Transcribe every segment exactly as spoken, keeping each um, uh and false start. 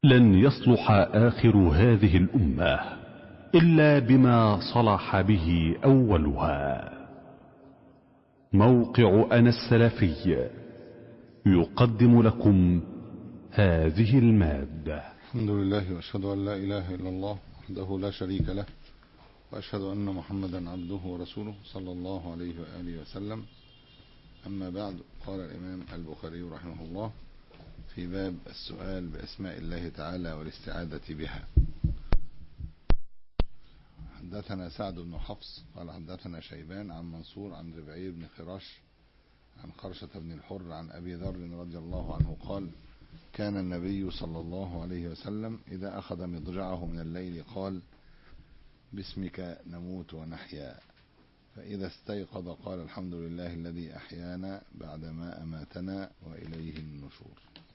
لن يصلح آخر هذه الأمة إلا بما صلح به أولها. موقع أنا السلفي يقدم لكم هذه المادة. الحمد لله وأشهد أن لا إله إلا الله وحده لا شريك له، وأشهد أن محمدا عبده ورسوله صلى الله عليه وآله وسلم. أما بعد، قال الإمام البخاري رحمه الله في باب السؤال بأسماء الله تعالى والاستعاذة بها. حدثنا سعد بن حفص قال حدثنا شيبان عن منصور عن ربعي بن خراش عن خرشة بن الحر عن أبي ذر رضي الله عنه قال: كان النبي صلى الله عليه وسلم إذا أخذ مضجعه من الليل قال: باسمك نموت ونحيا، فإذا استيقظ قال: الحمد لله الذي أحيانا بعدما أماتنا وإليه النشور.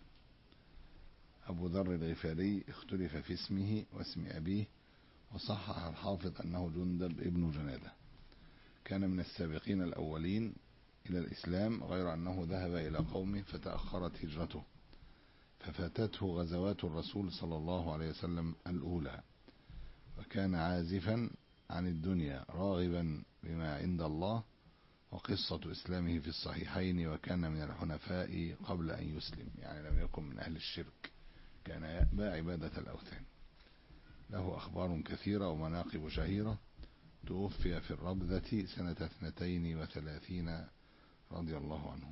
أبو ذر الغفاري اختلف في اسمه واسم أبيه، وصحح الحافظ أنه جندب ابن جنادة. كان من السابقين الأولين إلى الإسلام، غير أنه ذهب إلى قومه فتأخرت هجرته، ففاتته غزوات الرسول صلى الله عليه وسلم الأولى، وكان عازفا عن الدنيا راغبا بما عند الله. وقصة إسلامه في الصحيحين: وكان من الحنفاء قبل أن يسلم، يعني لم يكن من أهل الشرك، كان يأبى عبادة الأوثان. له أخبار كثيرة ومناقب شهيرة. توفي في الربذة سنة اثنتين وثلاثين رضي الله عنه.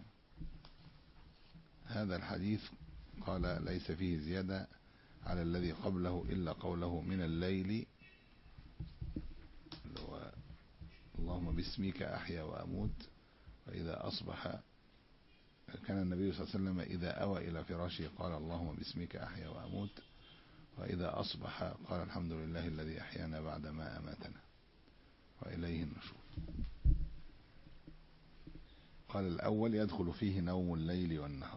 هذا الحديث قال ليس فيه زيادة على الذي قبله إلا قوله من الليل، اللهم باسمك أحيا وأموت، وإذا أصبح. كان النبي صلى الله عليه وسلم إذا أوى إلى فراشه قال: اللهم باسمك أحيا وأموت، وإذا أصبح قال: الحمد لله الذي أحيانا بعدما أماتنا وإليه النشور. قال: الأول يدخل فيه نوم الليل والنهار.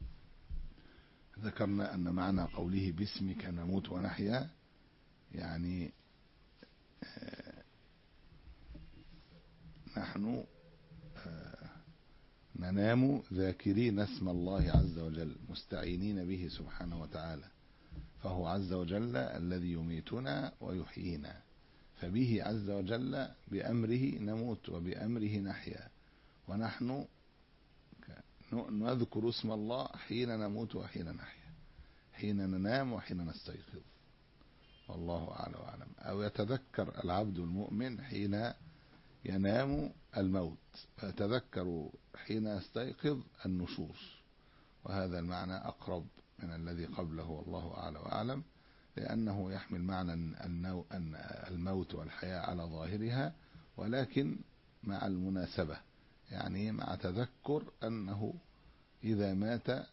ذكرنا أن معنى قوله باسمك نموت ونحيا يعني نحن ننام ذاكرين اسم الله عز وجل، مستعينين به سبحانه وتعالى، فهو عز وجل الذي يميتنا ويحيينا، فبه عز وجل بأمره نموت وبأمره نحيا، ونحن نذكر اسم الله حين نموت وحين نحيا، حين ننام وحين نستيقظ، والله أعلى وأعلم. أو يتذكر العبد المؤمن حين ينام الموت، ويتذكر حين يستيقظ النشور، وهذا المعنى أقرب من الذي قبله، والله أعلى وأعلم، لأنه يحمل معنى أن الموت والحياة على ظاهرها، ولكن مع المناسبة، يعني مع تذكر أنه إذا مات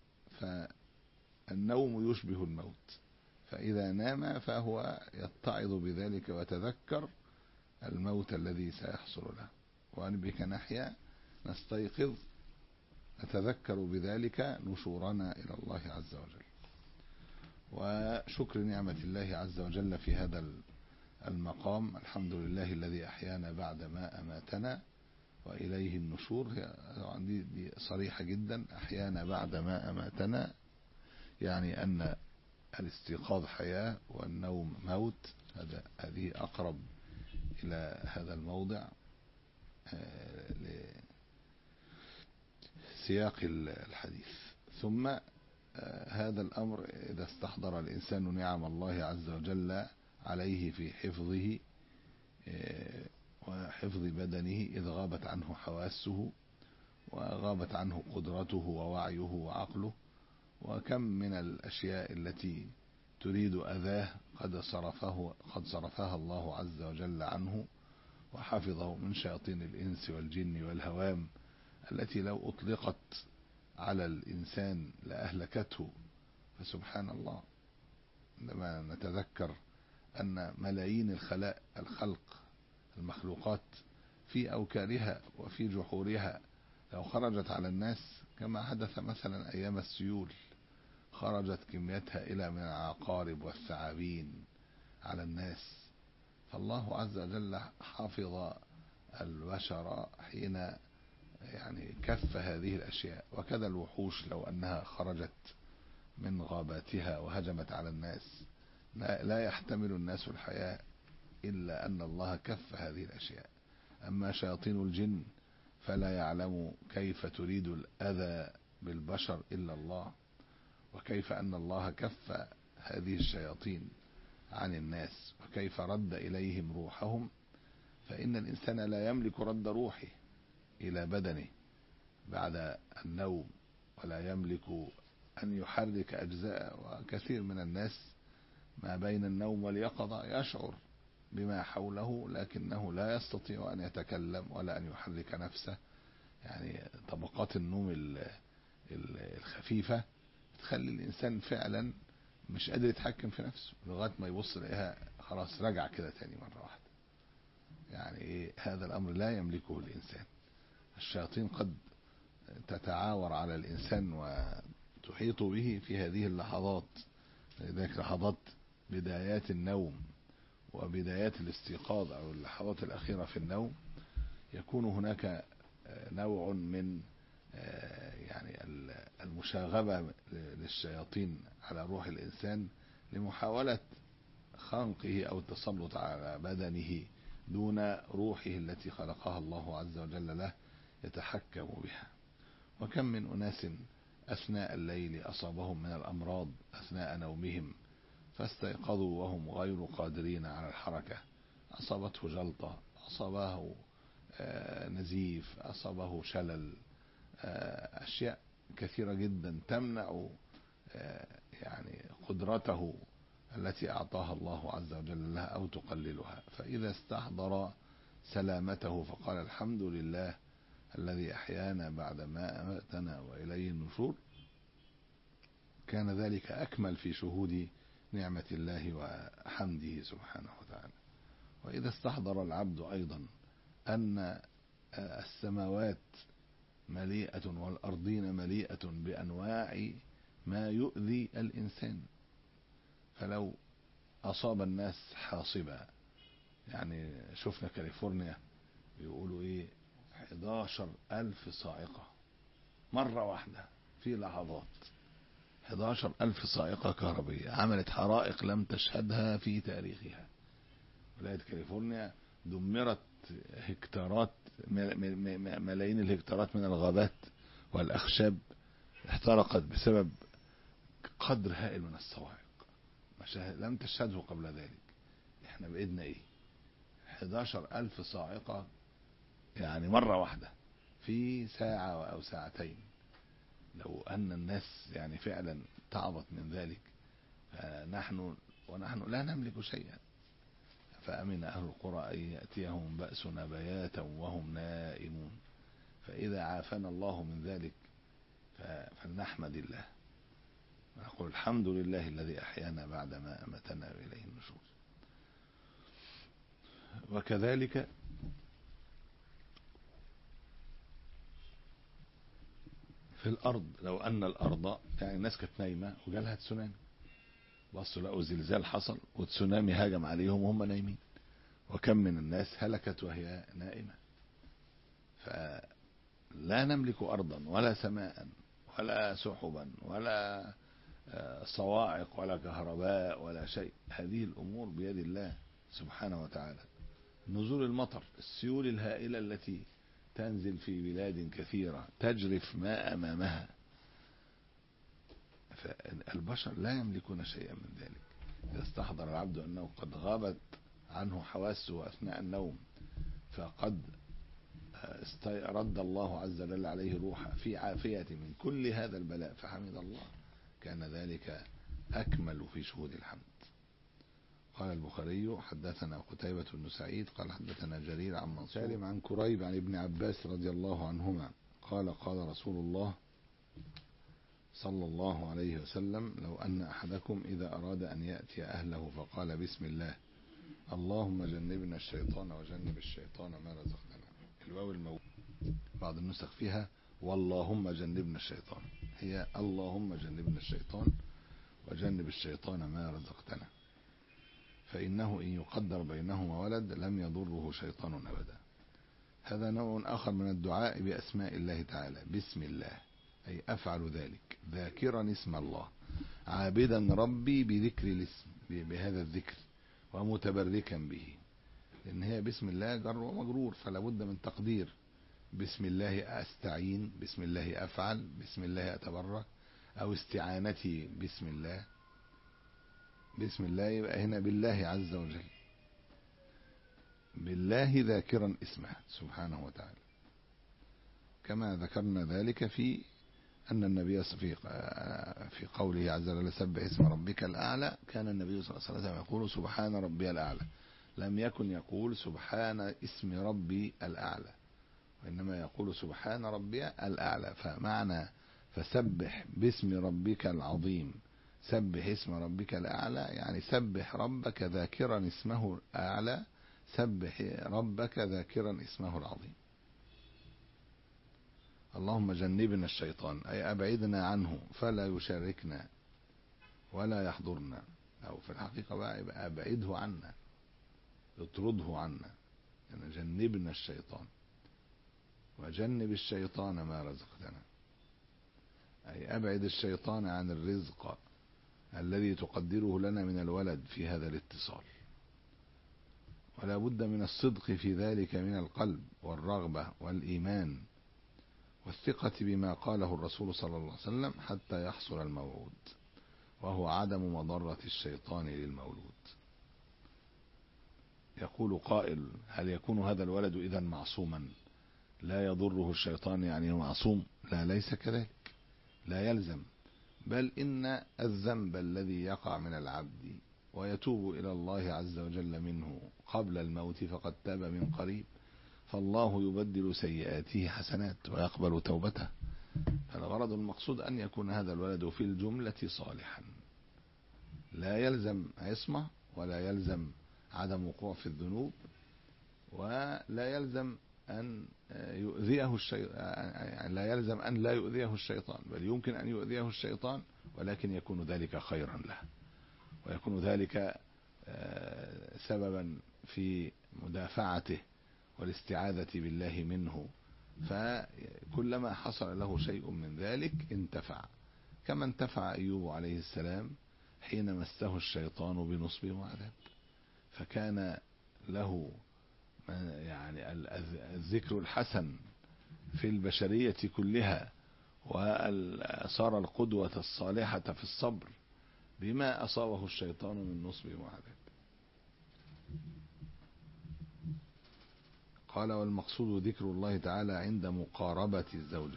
فالنوم يشبه الموت، فإذا نام فهو يتعظ بذلك ويتذكر الموت الذي سيحصل له. وأن بك نحيا نستيقظ، نتذكر بذلك نشورنا إلى الله عز وجل، وشكر نعمة الله عز وجل في هذا المقام. الحمد لله الذي أحيانا بعدما أماتنا وإليه النشور. عندي دي صريحة جدا، أحيانا بعدما أماتنا، يعني أن الاستيقاظ حياة والنوم موت. هذا هذه أقرب إلى هذا الموضع لسياق الحديث. ثم هذا الأمر إذا استحضر الإنسان نعم الله عز وجل عليه في حفظه وحفظ بدنه، إذ غابت عنه حواسه وغابت عنه قدرته ووعيه وعقله، وكم من الأشياء التي تريد أذاه قد صرفه قد صرفها الله عز وجل عنه، وحفظه من شياطين الإنس والجن والهوام التي لو أطلقت على الإنسان لأهلكته. فسبحان الله، عندما نتذكر أن ملايين الخلق الخلق المخلوقات في أوكارها وفي جحورها لو خرجت على الناس كما حدث مثلا أيام السيول، خرجت كميتها إلى من العقارب والثعابين على الناس، فالله عز وجل حافظ البشر حين يعني كف هذه الأشياء. وكذا الوحوش لو أنها خرجت من غاباتها وهجمت على الناس، لا يحتمل الناس الحياة إلا أن الله كف هذه الأشياء. أما شياطين الجن فلا يعلم كيف تريد الأذى بالبشر إلا الله، وكيف أن الله كف هذه الشياطين عن الناس وكيف رد إليهم روحهم، فإن الإنسان لا يملك رد روحه إلى بدنه بعد النوم، ولا يملك أن يحرك أجزاء. وكثير من الناس ما بين النوم واليقظة يشعر بما حوله لكنه لا يستطيع أن يتكلم ولا أن يحرك نفسه. يعني طبقات النوم الخفيفة تخلي الإنسان فعلا مش قادر يتحكم في نفسه لغاية ما يبص لقيها خلاص رجع كده تاني مرة واحدة. يعني إيه هذا الأمر لا يملكه الإنسان. الشياطين قد تتعاور على الإنسان وتحيط به في هذه اللحظات، لذلك لحظات بدايات النوم وبدايات الاستيقاظ أو اللحظات الأخيرة في النوم يكون هناك نوع من يعني المشاغبة للشياطين على روح الإنسان لمحاولة خنقه أو التسلط على بدنه دون روحه التي خلقها الله عز وجل له يتحكم بها. وكم من أناس أثناء الليل أصابهم من الأمراض أثناء نومهم فاستيقظوا وهم غير قادرين على الحركة، أصابته جلطة، أصابه نزيف، أصابه شلل، أشياء كثيرة جدا تمنع يعني قدرته التي أعطاها الله عز وجل لها أو تقللها. فإذا استحضر سلامته فقال الحمد لله الذي أحيانا بعد ما أماتنا وإليه النشور، كان ذلك أكمل في شهود نعمة الله وحمده سبحانه وتعالى. وإذا استحضر العبد أيضا أن السماوات مليئة والأرضين مليئة بأنواع ما يؤذي الإنسان، فلو أصاب الناس حاصبا، يعني شفنا كاليفورنيا بيقولوا إيه حداشر ألف صاعقة مرة واحدة في لحظات، حداشر ألف صاعقة كهربية عملت حرائق لم تشهدها في تاريخها. ولاية كاليفورنيا دمرت هكتارات ملايين الهكتارات من الغابات والأخشاب احترقت بسبب قدر هائل من الصواعق لم تشهده قبل ذلك. احنا بإيدنا ايه حداشر ألف صاعقة يعني مرة واحدة في ساعة أو ساعتين. لو أن الناس يعني فعلا تعبت من ذلك فنحن ونحن لا نملك شيئا. فأمن أهل القرى أن يأتيهم بأسنا بياتا وهم نائمون، فإذا عافانا الله من ذلك فلنحمد الله ونقول الحمد لله الذي أحيانا بعدما أمتنا وإليه النشور. وكذلك في الأرض، لو أن الأرض يعني الناس كانت نايمة وجالها تسونامي، بصوا لقوا زلزال حصل وتسونامي هاجم عليهم وهم نايمين، وكم من الناس هلكت وهي نائمة. فلا نملك أرضا ولا سماء ولا سحبا ولا صواعق ولا كهرباء ولا شيء، هذه الأمور بيد الله سبحانه وتعالى. نزول المطر، السيول الهائلة التي تنزل في بلاد كثيرة تجرف ماء أمامها، فالبشر لا يملكون شيئا من ذلك. إذا استحضر العبد أنه قد غابت عنه حواسه أثناء النوم فقد رد الله عز وجل عليه روحه في عافية من كل هذا البلاء فحمد الله، كان ذلك أكمل في شهود الحمد. قال البخاري حدثنا قتيبة بن سعيد قال حدثنا جرير عن منصور عن كريب عن ابن عباس رضي الله عنهما قال قال رسول الله صلى الله عليه وسلم لو أن أحدكم إذا أراد أن يأتي أهله فقال بسم الله اللهم جنبنا الشيطان وجنب الشيطان ما رزقتنا، الواو الموجود بعض النسخ فيها واللهم جنبنا الشيطان، هي اللهم جنبنا الشيطان وجنب الشيطان ما رزقتنا، فإنه إن يقدر بينهما ولد لم يضره شيطان أبدا. هذا نوع آخر من الدعاء بأسماء الله تعالى، بسم الله أي أفعل ذلك ذاكرا اسم الله، عابدا ربي بذكر الاسم بهذا الذكر ومتبركا به، لأن هي بسم الله جر ومجرور، فلا بد من تقدير بسم الله أستعين، بسم الله أفعل، بسم الله أتبرك، أو استعانتي بسم الله. بسم الله يبقى هنا بالله عز وجل، بالله ذاكرا اسمه سبحانه وتعالى، كما ذكرنا ذلك في أن النبي في في قوله عز وجل سبح اسم ربك الأعلى، كان النبي صلى الله عليه وسلم يقول سبحان ربي الأعلى، لم يكن يقول سبحان اسم ربي الأعلى، وإنما يقول سبحان ربي الأعلى. فمعنى فسبح باسم ربك العظيم، سبح اسم ربك الأعلى، يعني سبح ربك ذاكرا اسمه الأعلى، سبح ربك ذاكرا اسمه العظيم. اللهم جنبنا الشيطان، أي أبعدنا عنه فلا يشاركنا ولا يحضرنا، أو في الحقيقة بقى يبقى أبعده عنا، اطرده عنا، يعني جنبنا الشيطان، وجنب الشيطان ما رزقتنا، أي أبعد الشيطان عن الرزق الذي تقدره لنا من الولد في هذا الاتصال. ولا بد من الصدق في ذلك من القلب والرغبة والإيمان والثقة بما قاله الرسول صلى الله عليه وسلم حتى يحصل الموعود، وهو عدم مضرة الشيطان للمولود. يقول قائل هل يكون هذا الولد إذا معصوما لا يضره الشيطان، يعني معصوم؟ لا، ليس كذلك، لا يلزم، بل إن الذنب الذي يقع من العبد ويتوب إلى الله عز وجل منه قبل الموت فقد تاب من قريب، فالله يبدل سيئاته حسنات ويقبل توبته. فالغرض المقصود أن يكون هذا الولد في الجملة صالحا، لا يلزم عصمة، ولا يلزم عدم وقوع في الذنوب، ولا يلزم أن يؤذيه الشيطان، يعني لا يلزم أن لا يؤذيه الشيطان، بل يمكن أن يؤذيه الشيطان ولكن يكون ذلك خيرا له، ويكون ذلك سببا في مدافعته والاستعاذة بالله منه، فكلما حصل له شيء من ذلك انتفع، كما انتفع أيوب عليه السلام حين مسه الشيطان بنصب وعذاب، فكان له يعني الذكر الحسن في البشرية كلها، وصار القدوة الصالحة في الصبر بما أصابه الشيطان من نصب وعذاب. قال والمقصود ذكر الله تعالى عند مقاربة الزوجة،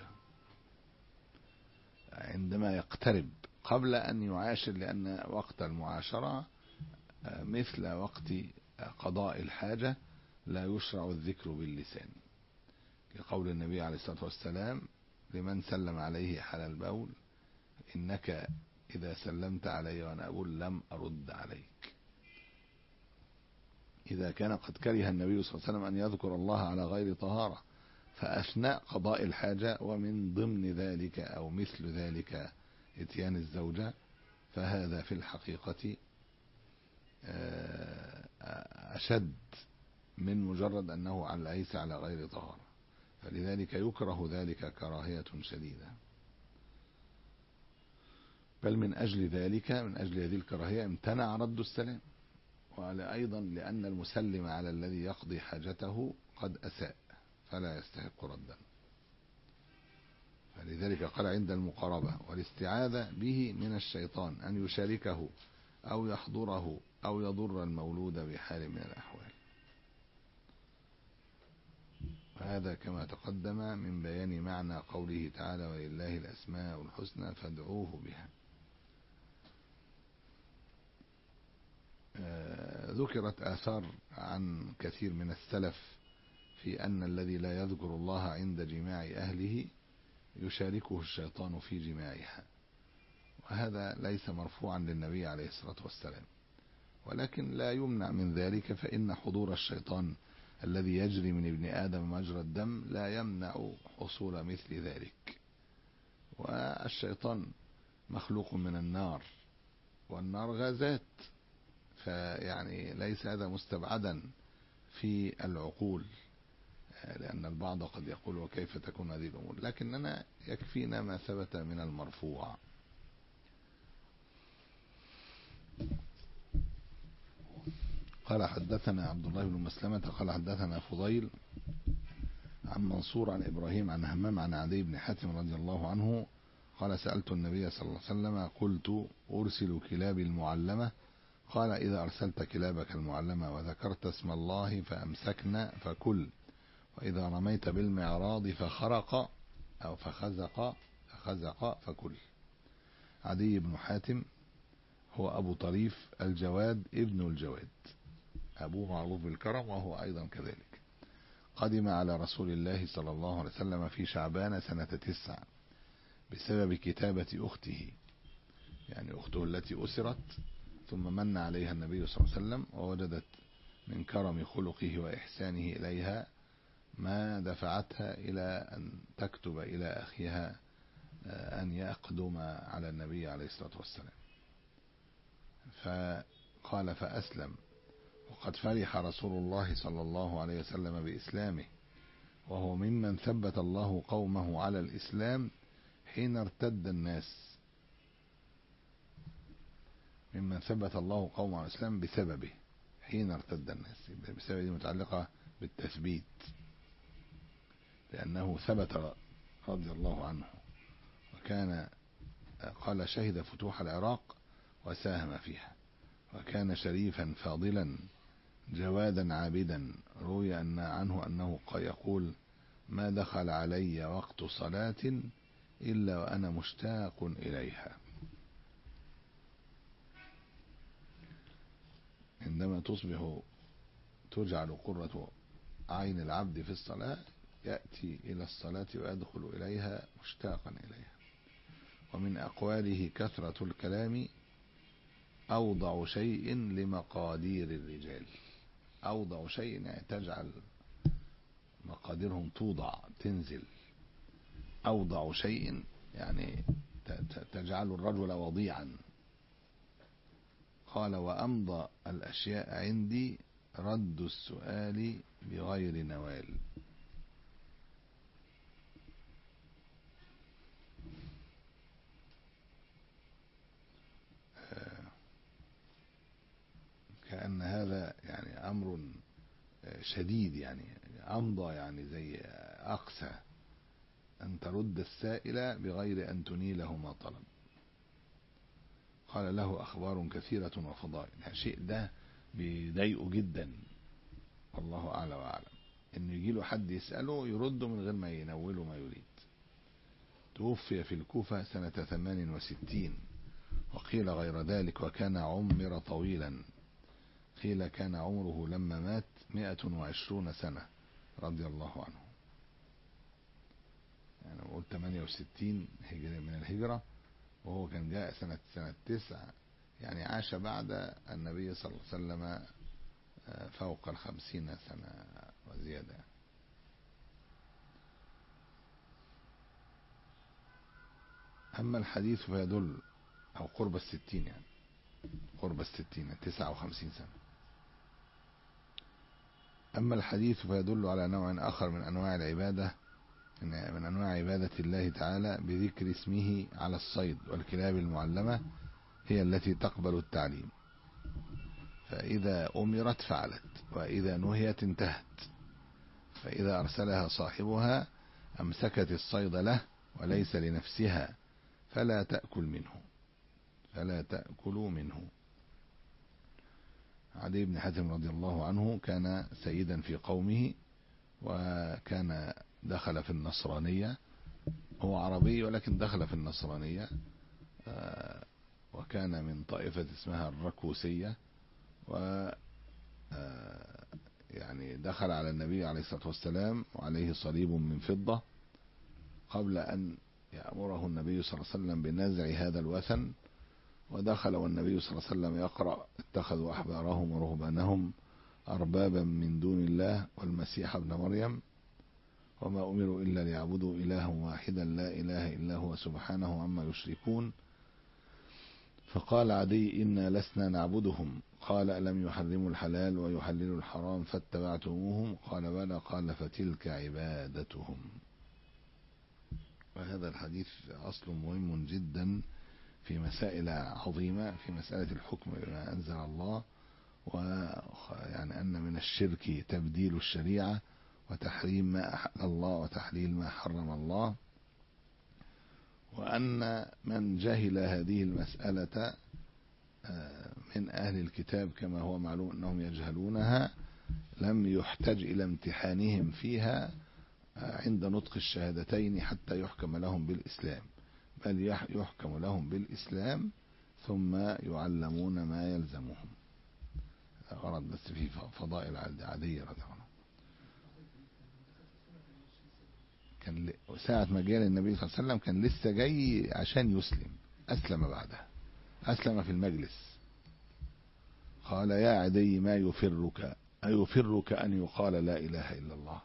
عندما يقترب قبل أن يعاشر، لأن وقت المعاشرة مثل وقت قضاء الحاجة لا يشرع الذكر باللسان، لقول النبي عليه الصلاة والسلام لمن سلم عليه حال البول إنك إذا سلمت علي وأنا أقول لم أرد عليك. إذا كان قد كره النبي صلى الله عليه وسلم أن يذكر الله على غير طهارة فأثناء قضاء الحاجة، ومن ضمن ذلك أو مثل ذلك إتيان الزوجة، فهذا في الحقيقة أشد من مجرد أنه ليس على غير طهارة، فلذلك يكره ذلك كراهية شديدة. بل من أجل ذلك، من أجل هذه الكراهية امتنع رد السلام، وعلى أيضا لأن المسلم على الذي يقضي حاجته قد أساء فلا يستحق ردا، فلذلك قال عند المقاربة والاستعاذة به من الشيطان أن يشاركه أو يحضره أو يضر المولود بحال من الأحوال. وهذا كما تقدم من بيان معنى قوله تعالى ولله الأسماء الحسنى فادعوه بها. ذكرت آثار عن كثير من السلف في أن الذي لا يذكر الله عند جماع أهله يشاركه الشيطان في جماعها، وهذا ليس مرفوعا للنبي عليه الصلاة والسلام، ولكن لا يمنع من ذلك، فإن حضور الشيطان الذي يجري من ابن آدم مجرى الدم لا يمنع حصول مثل ذلك. والشيطان مخلوق من النار، والنار غازات، فيعني ليس هذا مستبعدا في العقول، لأن البعض قد يقول وكيف تكون هذه الأمور، لكننا يكفينا ما ثبت من المرفوع. قال حدثنا عبد الله بن مسلمة قال حدثنا فضيل عن منصور عن إبراهيم عن همام عن عدي بن حاتم رضي الله عنه قال سألت النبي صلى الله عليه وسلم قلت أرسل كلابي المعلمة قال إذا أرسلت كلابك المعلمة وذكرت اسم الله فأمسكنا فكل، وإذا رميت بالمعراض فخرق أو فخزق فخزق فكل. عدي بن حاتم هو أبو طريف الجواد ابن الجواد، أبوه معروف بالكرم وهو أيضا كذلك. قدم على رسول الله صلى الله عليه وسلم في شعبان سنة تسع بسبب كتابة أخته، يعني أخته التي أسرت ثم من عليها النبي صلى الله عليه وسلم، ووجدت من كرم خلقه وإحسانه إليها ما دفعتها إلى أن تكتب إلى أخيها أن يقدم على النبي عليه الصلاة والسلام. فقال فأسلم، وقد فرح رسول الله صلى الله عليه وسلم بإسلامه، وهو ممن ثبت الله قومه على الإسلام حين ارتد الناس، ممن ثبت الله قومه على الإسلام بسببه حين ارتد الناس. بسبب دي متعلقة بالتثبيت، لأنه ثبت رضي الله عنه، وكان قال شهد فتوح العراق وساهم فيها، وكان شريفا فاضلا جوادا عابدا. روي أن عنه أنه يقول ما دخل علي وقت صلاة إلا وأنا مشتاق إليها. عندما تصبح تجعل قرة عين العبد في الصلاة يأتي إلى الصلاة ويدخل إليها مشتاقا إليها. ومن أقواله كثرة الكلام أوضع شيء لمقادير الرجال. أوضع شيء يعني تجعل مقاديرهم توضع تنزل. أوضع شيء يعني تجعل الرجل وضيعا. قال وأمضى الأشياء عندي رد السؤال بغير نوال. كأن هذا يعني أمر شديد، يعني أمضى يعني زي أقسى، أن ترد السائل بغير أن تنيله ما طلب. قال له أخبار كثيرة وفضائل. الشيء ده بيضايقه جدا، والله أعلى وأعلم، إنه يجيله حد يسأله يرده من غير ما ينوله ما يريد. توفي في الكوفة سنة ثمان وستين، وقيل غير ذلك وكان عمر طويلا، قيل كان عمره لما مات مئة وعشرون سنة رضي الله عنه. يعني قلت ثمانية وستين هجرة من الهجرة، وهو كان جاء سنة سنة تسع، يعني عاش بعد النبي صلى الله عليه وسلم فوق الخمسين سنة وزيادة. أما الحديث فيدل أو قرب الستين، يعني قرب الستين تسعة وخمسين سنة. أما الحديث فيدل على نوع آخر من أنواع العبادة، من أنواع عبادة الله تعالى بذكر اسمه على الصيد. والكلاب المعلمة هي التي تقبل التعليم، فإذا أمرت فعلت، وإذا نهيت انتهت، فإذا أرسلها صاحبها أمسكت الصيد له وليس لنفسها فلا تأكل منه فلا تأكلوا منه. عدي بن حاتم رضي الله عنه كان سيدا في قومه، وكان دخل في النصرانية. هو عربي ولكن دخل في النصرانية، وكان من طائفة اسمها الركوسية، و يعني دخل على النبي عليه الصلاة والسلام وعليه صليب من فضة قبل أن يأمره النبي صلى الله عليه وسلم بنزع هذا الوثن. ودخل والنبي صلى الله عليه وسلم يقرأ اتخذوا أحبارهم ورهبانهم أربابا من دون الله والمسيح ابن مريم وما أمروا إلا ليعبدوا إلها واحدا لا إله إلا هو سبحانه عما يشركون. فقال عدي إنا لسنا نعبدهم. قال ألم يحرموا الحلال ويحللوا الحرام فاتبعتموهم؟ قال بلى. قال فتلك عبادتهم. وهذا الحديث أصل مهم جدا في مسائل عظيمة، في مسألة الحكم بما أنزل الله، ويعني أن من الشرك تبديل الشريعة وتحريم ما أحل الله وتحليل ما حرم الله، وأن من جهل هذه المسألة من أهل الكتاب كما هو معلوم أنهم يجهلونها لم يحتج إلى امتحانهم فيها عند نطق الشهادتين حتى يحكم لهم بالإسلام، بل يحكم لهم بالإسلام ثم يعلمون ما يلزمهم. غرض بس في فضائل عادية رضي الله عنه. كان ساعة ما جاء النبي صلى الله عليه وسلم كان لسه جاي عشان يسلم، أسلم بعدها، أسلم في المجلس. قال يا عدي ما يفرك، أيفرك أن يقال لا إله إلا الله؟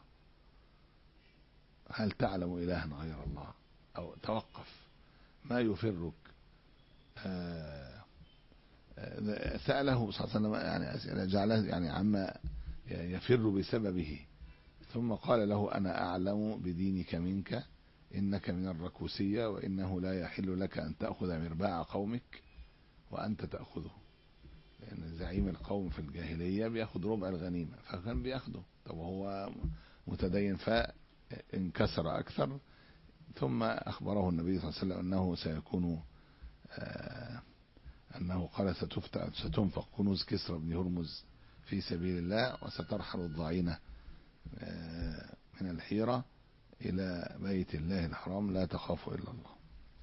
هل تعلم إلها غير الله؟ أو توقف، ما يفرك؟ آه آه سأله صلى الله عليه وسلم يعني أسئلة جعله يعني عما يفر بسببه، ثم قال له أنا أعلم بدينك منك، إنك من الركوسية، وإنه لا يحل لك أن تأخذ مرباع قومك وأنت تأخذه، لأن زعيم القوم في الجاهلية بيأخذ ربع الغنيمة فكان بيأخذه، طب وهو متدين فانكسر أكثر. ثم أخبره النبي صلى الله عليه وسلم أنه سيكون آه أنه قال ستنفق كنوز كسرى بن هرمز في سبيل الله، وسترحل الضعينة آه من الحيرة إلى بيت الله الحرام لا تخاف إلا الله.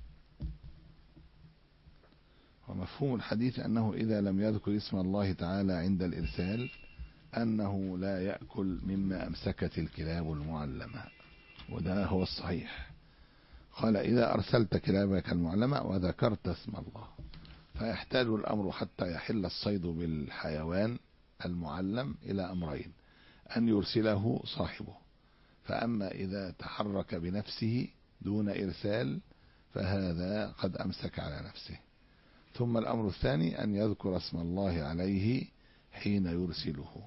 ومفهوم الحديث أنه إذا لم يذكر اسم الله تعالى عند الإرسال أنه لا يأكل مما أمسكت الكلاب المعلمة، وده هو الصحيح. قال إذا أرسلت كلابك المعلمة وذكرت اسم الله، فيحتاج الأمر حتى يحل الصيد بالحيوان المعلم إلى أمرين: أن يرسله صاحبه، فأما إذا تحرك بنفسه دون إرسال فهذا قد أمسك على نفسه. ثم الأمر الثاني أن يذكر اسم الله عليه حين يرسله،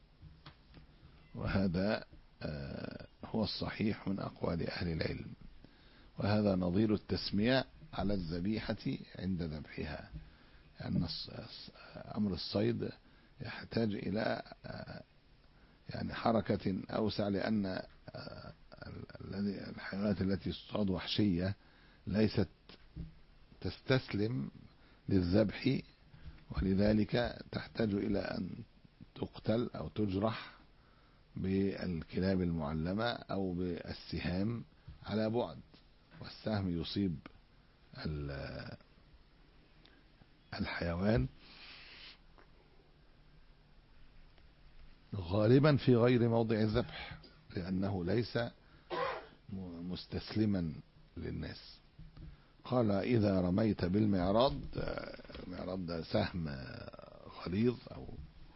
وهذا هو الصحيح من أقوال أهل العلم. وهذا نظير التسميع على الذبيحة عند ذبحها، لأن أمر الصيد يحتاج إلى يعني حركة أوسع، لأن الحيوانات التي تصطاد وحشية ليست تستسلم للذبح، ولذلك تحتاج إلى أن تقتل أو تجرح بالكلاب المعلمة أو بالسهام على بعد، والسهم يصيب الحيوان غالبا في غير موضع الذبح، لأنه ليس مستسلما للناس. قال إذا رميت بالمعراض، المعراض ده سهم غليظ، أو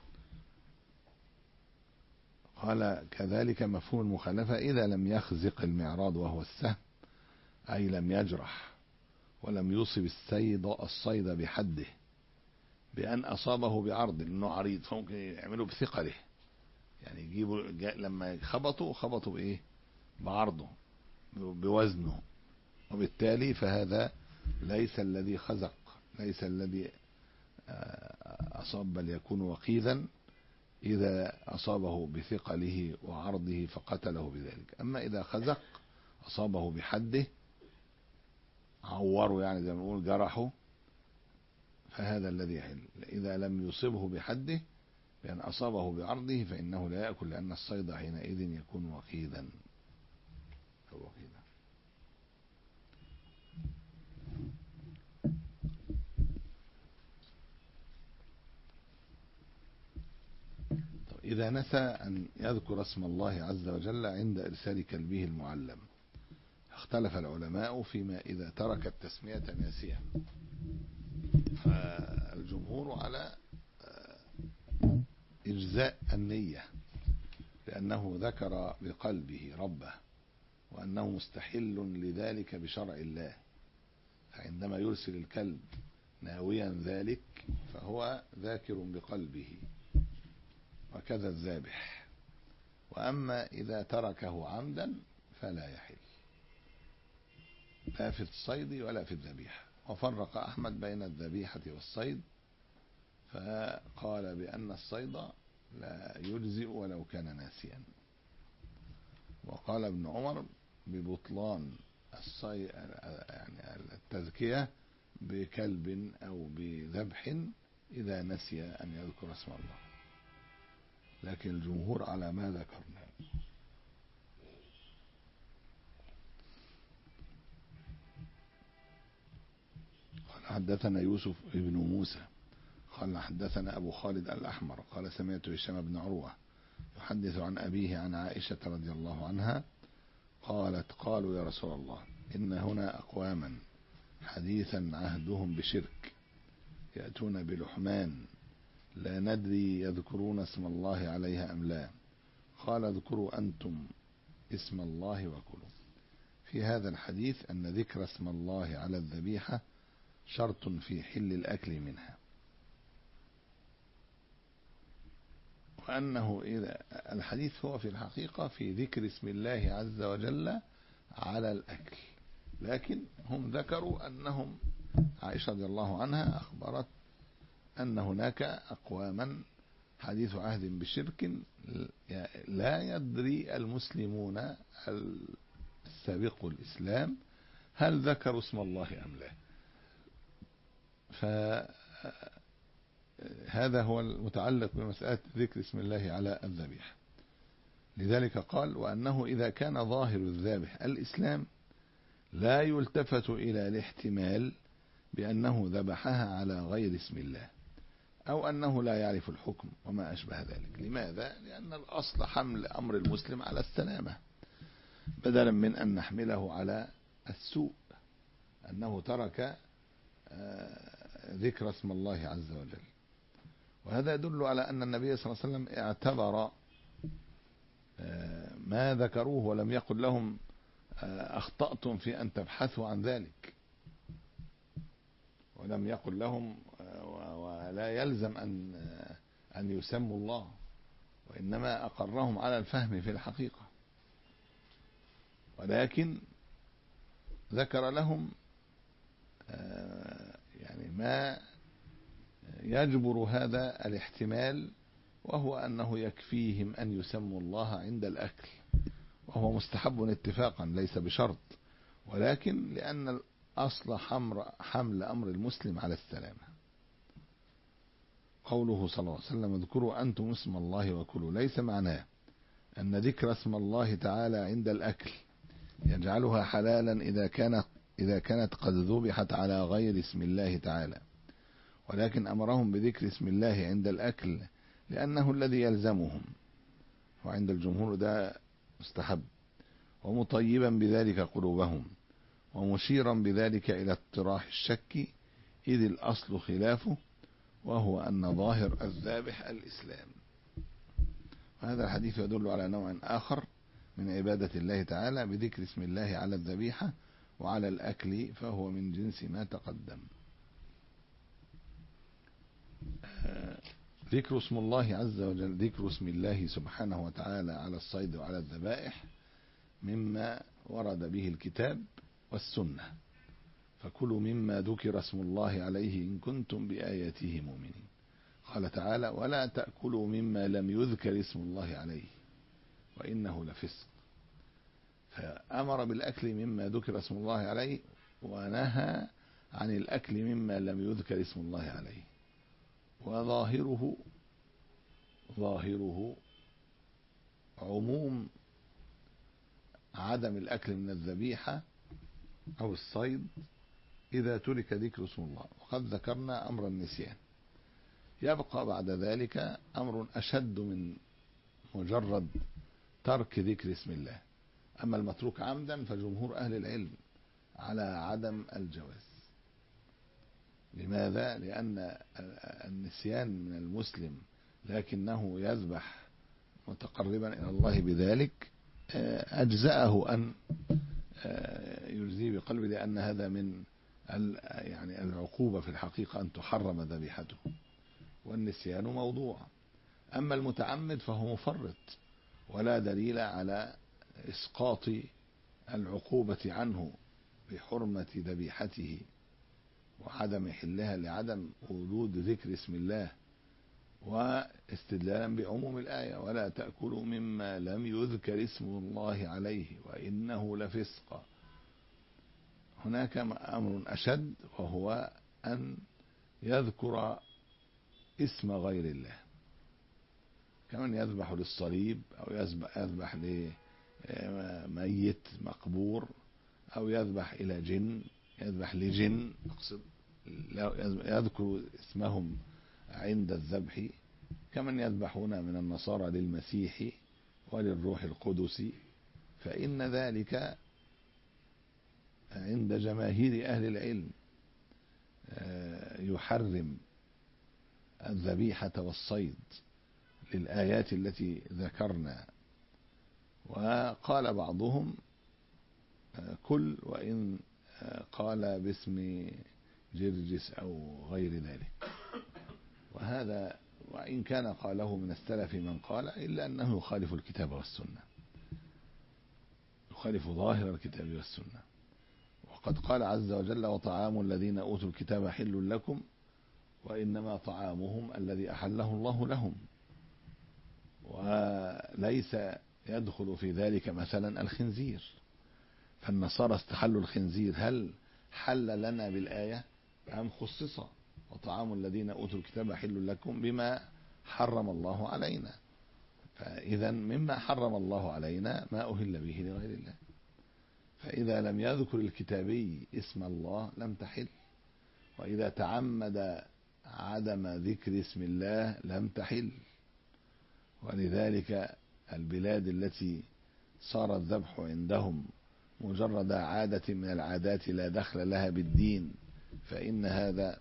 قال كذلك مفهوم المخالفة إذا لم يخزق المعراض وهو السهم، أي لم يجرح ولم يصب الصيد الصيد بحده، بأن أصابه بعرض، إنه عريض فممكن يعملوا بثقله، يعني يجيبوا لما خبطوا خبطوا بإيه؟ بعرضه بوزنه، وبالتالي فهذا ليس الذي خزق، ليس الذي أصاب، بل يكون وقيذا إذا أصابه بثقله وعرضه فقتله بذلك. أما إذا خزق أصابه بحده، عوره يعني زي ما نقول جرحه، فهذا الذي يحل. إذا لم يصبه بحده بأن أصابه بعرضه فإنه لا يأكل، لأن الصيد حينئذ يكون وقيذا أو وقيذا. إذا نسى أن يذكر اسم الله عز وجل عند إرسال كلبه المعلم، اختلف العلماء فيما إذا ترك التسمية ناسيا. فالجمهور على إجزاء النية، لأنه ذكر بقلبه ربه وأنه مستحل لذلك بشرع الله، فعندما يرسل الكلب ناويا ذلك فهو ذاكر بقلبه، وكذا الذابح. وأما إذا تركه عمدا فلا يحل، لا في الصيد ولا في الذبيحة. وفرق أحمد بين الذبيحة والصيد، فقال بأن الصيد لا يجزئ ولو كان ناسيا. وقال ابن عمر ببطلان الصيد يعني التزكية بكلب أو بذبح إذا نسي أن يذكر اسم الله، لكن الجمهور على ما ذكرنا. قال حدثنا يوسف بن موسى قال حدثنا أبو خالد الأحمر قال سمعت هشام بن عروة يحدث عن أبيه عن عائشة رضي الله عنها قالت قالوا يا رسول الله إن هنا أقواما حديثا عهدهم بشرك يأتون بلحمان لا ندري يذكرون اسم الله عليها أم لا، قال اذكروا أنتم اسم الله وكلوا. في هذا الحديث أن ذكر اسم الله على الذبيحة شرط في حل الأكل منها، وأنه إذا الحديث هو في الحقيقة في ذكر اسم الله عز وجل على الأكل، لكن هم ذكروا أنهم عائشة رضي الله عنها أخبرت أن هناك أقواما حديث عهد بشرك لا يدري المسلمون السابق الإسلام هل ذكروا اسم الله أم لا. فهذا هو المتعلق بمسألة ذكر اسم الله على الذبيحة. لذلك قال وأنه إذا كان ظاهر الذابح الإسلام لا يلتفت إلى الاحتمال بأنه ذبحها على غير اسم الله أو أنه لا يعرف الحكم وما أشبه ذلك. لماذا؟ لأن الأصل حمل أمر المسلم على السلامة بدلا من أن نحمله على السوء، أنه ترك ذكر اسم الله عز وجل. وهذا يدل على أن النبي صلى الله عليه وسلم اعتبر ما ذكروه ولم يقل لهم أخطأتم في أن تبحثوا عن ذلك، ولم يقل لهم ولا يلزم أن أن يسموا الله، وإنما أقرهم على الفهم في الحقيقة، ولكن ذكر لهم يعني ما يجبر هذا الاحتمال، وهو أنه يكفيهم أن يسموا الله عند الأكل، وهو مستحب اتفاقا ليس بشرط، ولكن لأن الأصل حمل أمر المسلم على السلامة. قوله صلى الله عليه وسلم اذكروا أنتم اسم الله وكلوا ليس معناه أن ذكر اسم الله تعالى عند الأكل يجعلها حلالا إذا كانت إذا كانت قد ذبحت على غير اسم الله تعالى، ولكن أمرهم بذكر اسم الله عند الأكل لأنه الذي يلزمهم، وعند الجمهور ده مستحب، ومطيبا بذلك قلوبهم، ومشيرا بذلك إلى اطراح الشك إذ الأصل خلافه، وهو أن ظاهر الذابح الإسلام. وهذا الحديث يدل على نوع آخر من عبادة الله تعالى بذكر اسم الله على الذبيحة وعلى الأكل، فهو من جنس ما تقدم. ذكر اسم الله عز وجل ذكر اسم الله سبحانه وتعالى على الصيد وعلى الذبائح مما ورد به الكتاب والسنة، فكلوا مما ذكر اسم الله عليه إن كنتم بآياته مؤمنين. قال تعالى ولا تأكلوا مما لم يذكر اسم الله عليه وإنه لفسق، فأمر بالأكل مما ذكر اسم الله عليه ونهى عن الأكل مما لم يذكر اسم الله عليه. وظاهره ظاهره عموم عدم الأكل من الذبيحة أو الصيد إذا ترك ذكر اسم الله، وقد ذكرنا أمر النسيان. يبقى بعد ذلك أمر أشد من مجرد ترك ذكر اسم الله. أما المتروك عمدا فجمهور أهل العلم على عدم الجواز. لماذا؟ لأن النسيان من المسلم لكنه يذبح متقربا إلى الله بذلك أجزأه أن يجزي بقلبه، لأن هذا من يعني العقوبة في الحقيقة أن تحرم ذبيحته، والنسيان موضوع. أما المتعمد فهو مفرط، ولا دليل على إسقاط العقوبة عنه بحرمة ذبيحته وعدم حلها لعدم وجود ذكر اسم الله واستدلالا بعموم الآية: ولا تأكلوا مما لم يذكر اسم الله عليه وإنه لفسق. هناك أمر أشد، وهو أن يذكر اسم غير الله، كمن يذبح للصليب، أو يذبح لميت مقبور، أو يذبح إلى جن، يذبح لجن أقصد، يذكر اسمهم عند الذبح، كمن يذبحون من النصارى للمسيح وللروح القدس. فإن ذلك عند جماهير أهل العلم يحرم الذبيحة والصيد للآيات التي ذكرنا. وقال بعضهم: كل وإن قال باسم جرجس أو غير ذلك. وهذا وإن كان قاله من السلف من قال، إلا أنه يخالف الكتاب والسنة، يخالف ظاهر الكتاب والسنة. وقد قال عز وجل: وطعام الذين أوتوا الكتاب حل لكم وإنما طعامهم الذي أحله الله لهم. وليس يدخل في ذلك مثلا الخنزير، فالنصارى استحلوا الخنزير، هل حل لنا بالآية أم خصص؟ وطعام الذين أوتوا الكتاب حل لكم بما حرم الله علينا. فإذا مما حرم الله علينا ما أهل به لغير الله. فإذا لم يذكر الكتابي اسم الله لم تحل، وإذا تعمد عدم ذكر اسم الله لم تحل. ولذلك البلاد التي صار الذبح عندهم مجرد عادة من العادات لا دخل لها بالدين، فإن هذا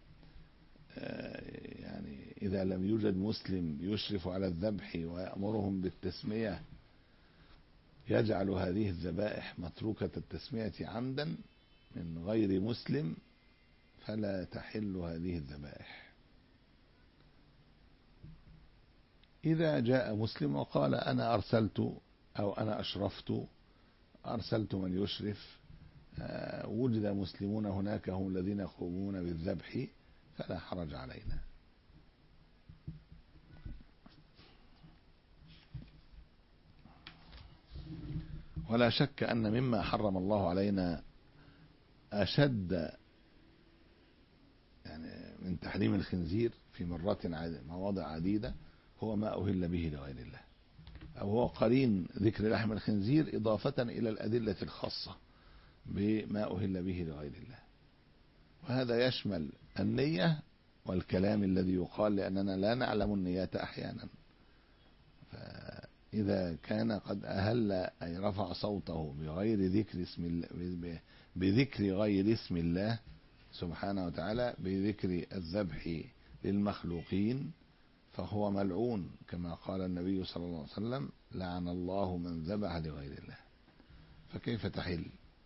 يعني إذا لم يوجد مسلم يشرف على الذبح ويأمرهم بالتسمية، يجعل هذه الذبائح متروكة التسمية عمدا من غير مسلم، فلا تحل هذه الذبائح. إذا جاء مسلم وقال: أنا أرسلت أو أنا أشرفت، أرسلت من يشرف، وجد مسلمون هناك هم الذين يقومون بالذبح، فلا حرج علينا. ولا شك أن مما حرم الله علينا أشد يعني من تحريم الخنزير في مرات مواضع عديدة هو ما أهل به لغير الله، أو هو قرين ذكر لحم الخنزير إضافة إلى الأدلة الخاصة بما أهل به لغير الله. وهذا يشمل النية والكلام الذي يقال، لأننا لا نعلم النية أحيانا. فإذا كان قد أهل أي رفع صوته بغير ذكر اسم الله، بذكر غير اسم الله سبحانه وتعالى، بذكر الذبح للمخلوقين، فهو ملعون، كما قال النبي صلى الله عليه وسلم: لعن الله من ذبح لغير الله. فكيف تحل؟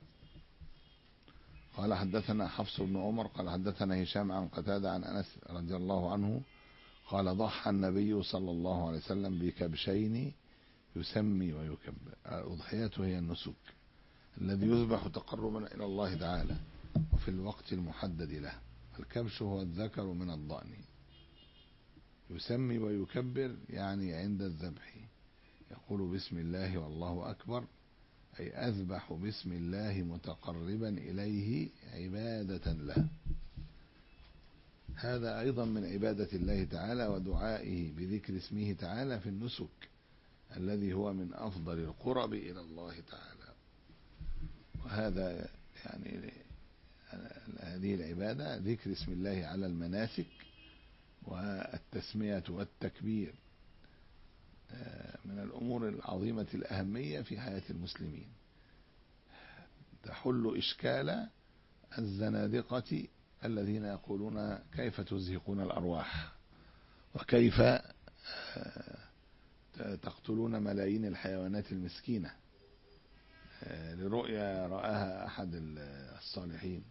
قال: حدثنا حفص بن عمر قال حدثنا هشام عن قتادة عن أنس رضي الله عنه قال: ضحى النبي صلى الله عليه وسلم بكبشين يسمي ويكبر. الأضحية هي النسك الذي يذبح تقربا إلى الله تعالى وفي الوقت المحدد له. الكبش هو الذكر من الضأن. يسمي ويكبر يعني عند الذبح يقول: بسم الله والله أكبر، أي أذبح بسم الله متقربا إليه عبادة له. هذا أيضا من عبادة الله تعالى ودعائه بذكر اسمه تعالى في النسك، الذي هو من أفضل القرب إلى الله تعالى. وهذا يعني هذه العبادة ذكر اسم الله على المناسك والتسمية والتكبير من الأمور العظيمة الأهمية في حياة المسلمين، تحل إشكال الزنادقة الذين يقولون: كيف تزهقون الأرواح، وكيف تقتلون ملايين الحيوانات المسكينة، لرؤيا رآها أحد الصالحين،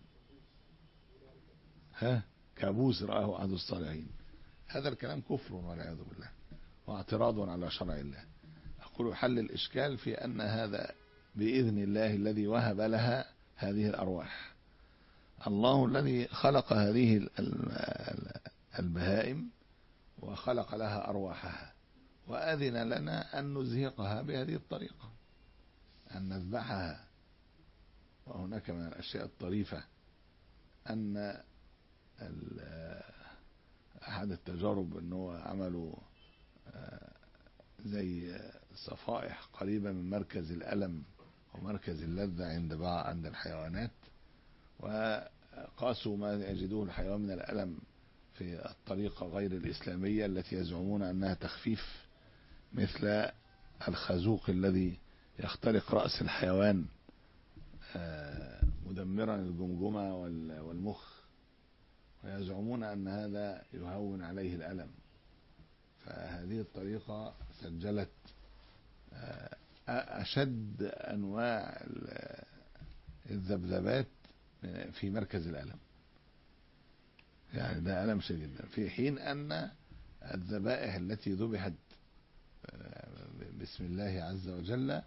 ها كابوس رآه أحد الصالحين. هذا الكلام كفر والعياذ بالله، واعتراض على شرع الله. أقول: حل الإشكال في أن هذا بإذن الله الذي وهب لها هذه الأرواح. الله الذي خلق هذه البهائم فخلق لها أرواحها وأذن لنا أن نزهقها بهذه الطريقة، أن نذبحها. وهناك من الأشياء الطريفة أن أحد التجارب أنه عملوا زي صفائح قريبة من مركز الألم ومركز اللذة عند بعض عند الحيوانات، وقاسوا ما يجدوه الحيوان من الألم في الطريقة غير الإسلامية التي يزعمون أنها تخفيف، مثل الخازوق الذي يخترق رأس الحيوان مدمرا الجمجمة والمخ، ويزعمون أن هذا يهون عليه الألم. فهذه الطريقة سجلت أشد أنواع الذبذبات في مركز الألم، يعني ده ألم شديد جدا، في حين أن الذبائح التي ذبحت بسم الله عز وجل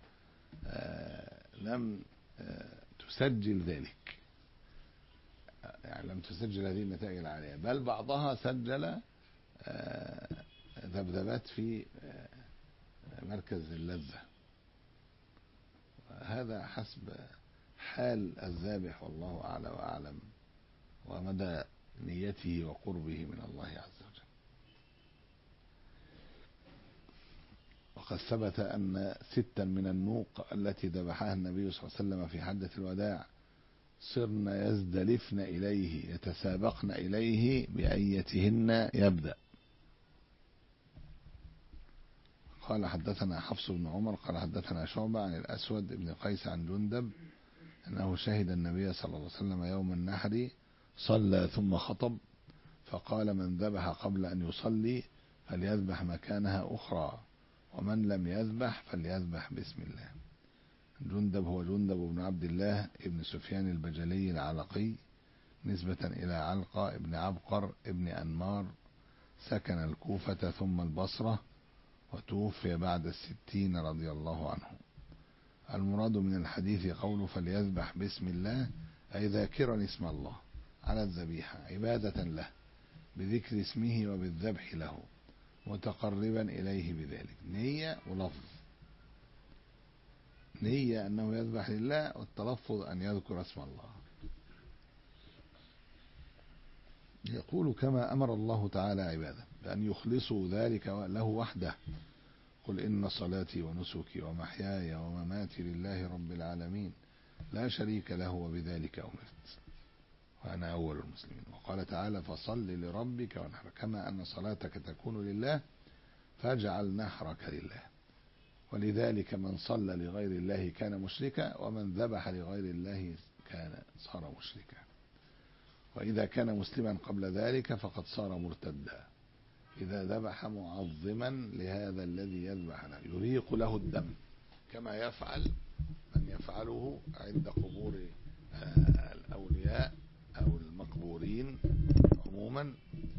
لم تسجل ذلك، يعني لم تسجل هذه النتائج العالية، بل بعضها سجل ذبذبات في مركز اللذة. هذا حسب حال الذابح، والله أعلى وأعلم، ومدى نيته وقربه من الله عز وجل. وقد ثبت أن ستا من النوق التي ذبحها النبي صلى الله عليه وسلم في حجة الوداع صرن يزدلفن إليه يتسابقن إليه بأيتهن يبدأ. قال حدثنا حفص بن عمر قال حدثنا شعبة عن الأسود بن قيس عن جندب أنه شهد النبي صلى الله عليه وسلم يوم النحر صلى ثم خطب فقال: من ذبح قبل أن يصلي فليذبح مكانها أخرى، ومن لم يذبح فليذبح بسم الله. جندب هو جندب بن عبد الله ابن سفيان البجلي العلقي نسبة إلى علقة ابن عبقر ابن أنمار، سكن الكوفة ثم البصرة، وتوفي بعد الستين رضي الله عنه. المراد من الحديث قوله فليذبح بسم الله، أي ذاكرا اسم الله على الذبيحة عبادة له بذكر اسمه وبالذبح له متقربا إليه بذلك. نية ولفظ، نية أنه يذبح لله، والتلفظ أن يذكر اسم الله. يقول كما أمر الله تعالى عباده بأن يخلصوا ذلك له وحده: قل إن صلاتي ونسكي ومحياي ومماتي لله رب العالمين لا شريك له وبذلك أمرت وأنا أول المسلمين. وقال تعالى: فصل لربك وانحر، كما أن صلاتك تكون لله فاجعل نحرك لله. ولذلك من صلى لغير الله كان مشركا، ومن ذبح لغير الله كان صار مشركا. وإذا كان مسلما قبل ذلك فقد صار مرتدا إذا ذبح معظما لهذا الذي يذبح له، يريق له الدم كما يفعل من يفعله عند قبور الأولياء أو المقبورين عموما،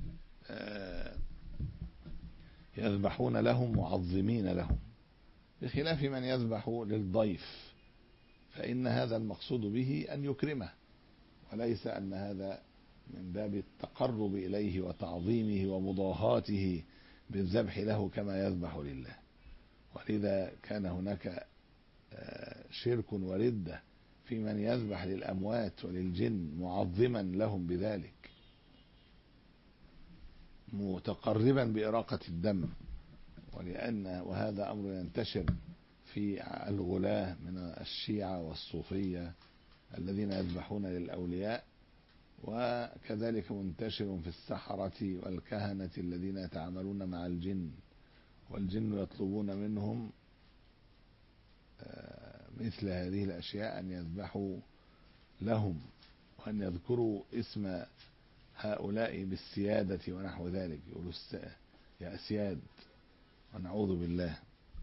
يذبحون لهم معظمين لهم، بخلاف من يذبح للضيف، فإن هذا المقصود به أن يكرمه، وليس أن هذا من باب التقرب إليه وتعظيمه ومضاهاته بالذبح له كما يذبح لله. ولذا كان هناك شرك وردة في من يذبح للأموات وللجن معظما لهم بذلك، متقربا بإراقة الدم. ولأن وهذا أمر ينتشر في الغلاة من الشيعة والصوفية الذين يذبحون للأولياء، وكذلك منتشر في السحرة والكهنة الذين يتعاملون مع الجن، والجن يطلبون منهم مثل هذه الأشياء أن يذبحوا لهم وأن يذكروا اسم هؤلاء بالسيادة ونحو ذلك، يقولوا يا أسياد، ونعوذ بالله.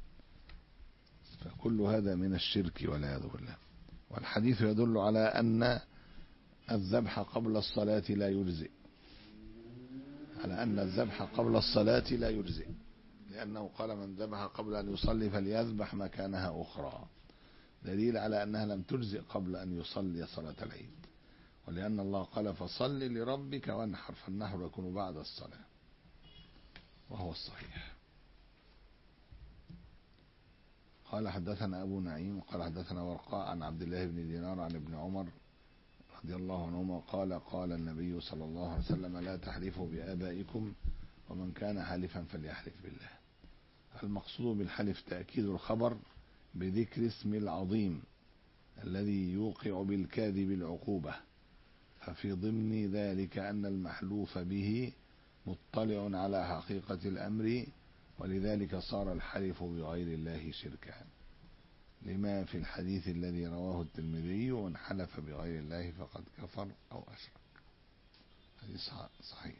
فكل هذا من الشرك والعياذ بالله. والحديث يدل على أن الذبح قبل الصلاة لا يجزئ، على أن الذبح قبل الصلاة لا يجزئ، لأنه قال: من ذبح قبل أن يصلي فليذبح مكانها أخرى، دليل على أنها لم تجزئ قبل أن يصلي صلاة العيد. ولأن الله قال: فصل لربك وانحر، فالنحر يكون بعد الصلاة، وهو وهو الصحيح. قال حدثنا أبو نعيم قال حدثنا ورقاء عن عبد الله بن دينار عن ابن عمر رضي الله عنهما قال قال النبي صلى الله عليه وسلم لا تحلفوا بآبائكم ومن كان حالفا فليحلف بالله. المقصود بالحلف تأكيد الخبر بذكر اسم العظيم الذي يوقع بالكاذب العقوبة، ففي ضمن ذلك أن المحلوف به مطلع على حقيقة الأمر، ولذلك صار الحلف بغير الله شركا، لما في الحديث الذي رواه الترمذي من حلف بغير الله فقد كفر أو أشرك. حديث صحيح.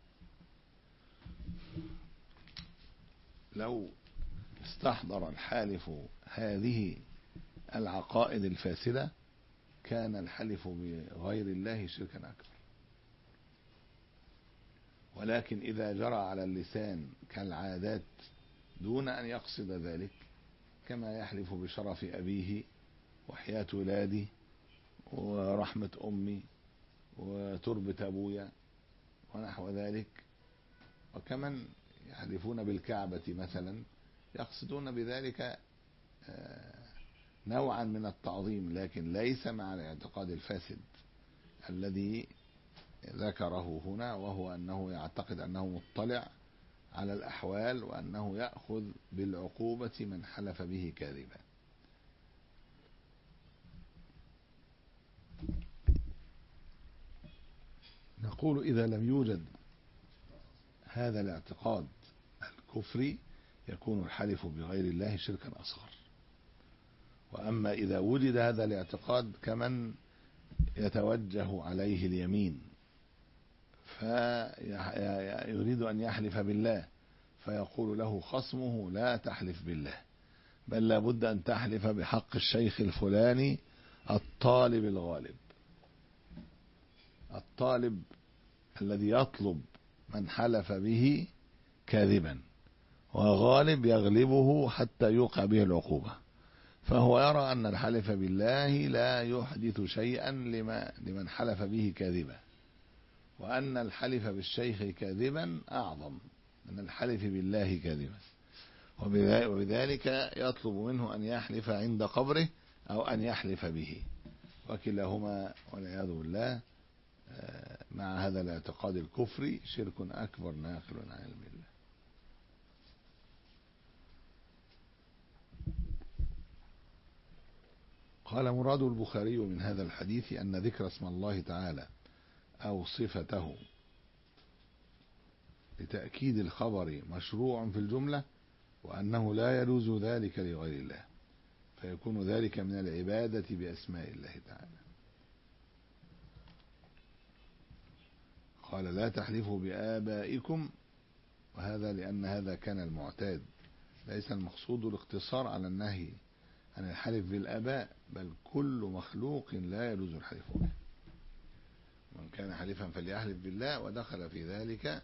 لو استحضر الحالف هذه العقائد الفاسدة كان الحلف بغير الله شركا أكبر، ولكن إذا جرى على اللسان كالعادات دون أن يقصد ذلك، كما يحلف بشرف أبيه وحياة ولادي ورحمة أمي وتربة أبويا ونحو ذلك، وكمن يحلفون بالكعبة مثلا يقصدون بذلك نوعا من التعظيم، لكن ليس مع الاعتقاد الفاسد الذي ذكره هنا، وهو أنه يعتقد أنه مطلع على الأحوال وأنه يأخذ بالعقوبة من حلف به كاذبا. نقول إذا لم يوجد هذا الاعتقاد الكفري يكون الحلف بغير الله شركا أصغر. وأما إذا وجد هذا الاعتقاد كمن يتوجه عليه اليمين فيريد أن يحلف بالله فيقول له خصمه لا تحلف بالله، بل لابد أن تحلف بحق الشيخ الفلاني الطالب الغالب، الطالب الذي يطلب من حلف به كاذبا وغالب يغلبه حتى يوقع به العقوبة، فهو يرى أن الحلف بالله لا يحدث شيئا لمن حلف به كاذبا، وأن الحلف بالشيخ كاذبا أعظم من الحلف بالله كاذبا، وبذلك يطلب منه أن يحلف عند قبره أو أن يحلف به، وكلاهما والعياذ بالله مع هذا الاعتقاد الكفري شرك أكبر ناقل عن علم الله. قال مراد البخاري من هذا الحديث أن ذكر اسم الله تعالى أو صفته لتأكيد الخبر مشروع في الجملة، وأنه لا يجوز ذلك لغير الله، فيكون ذلك من العبادة بأسماء الله تعالى. قال لا تحلفوا بآبائكم، وهذا لأن هذا كان المعتاد، ليس المقصود الاقتصار على النهي عن الحلف بالآباء، بل كل مخلوق لا يجوز الحلف به. من كان حلفا فليحلف بالله، ودخل في ذلك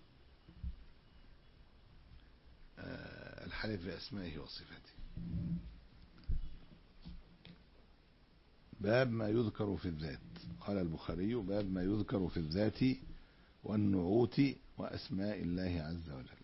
الحلف بأسمائه وصفاته. باب ما يذكر في الذات. قال البخاري باب ما يذكر في الذات والنعوت وأسماء الله عز وجل.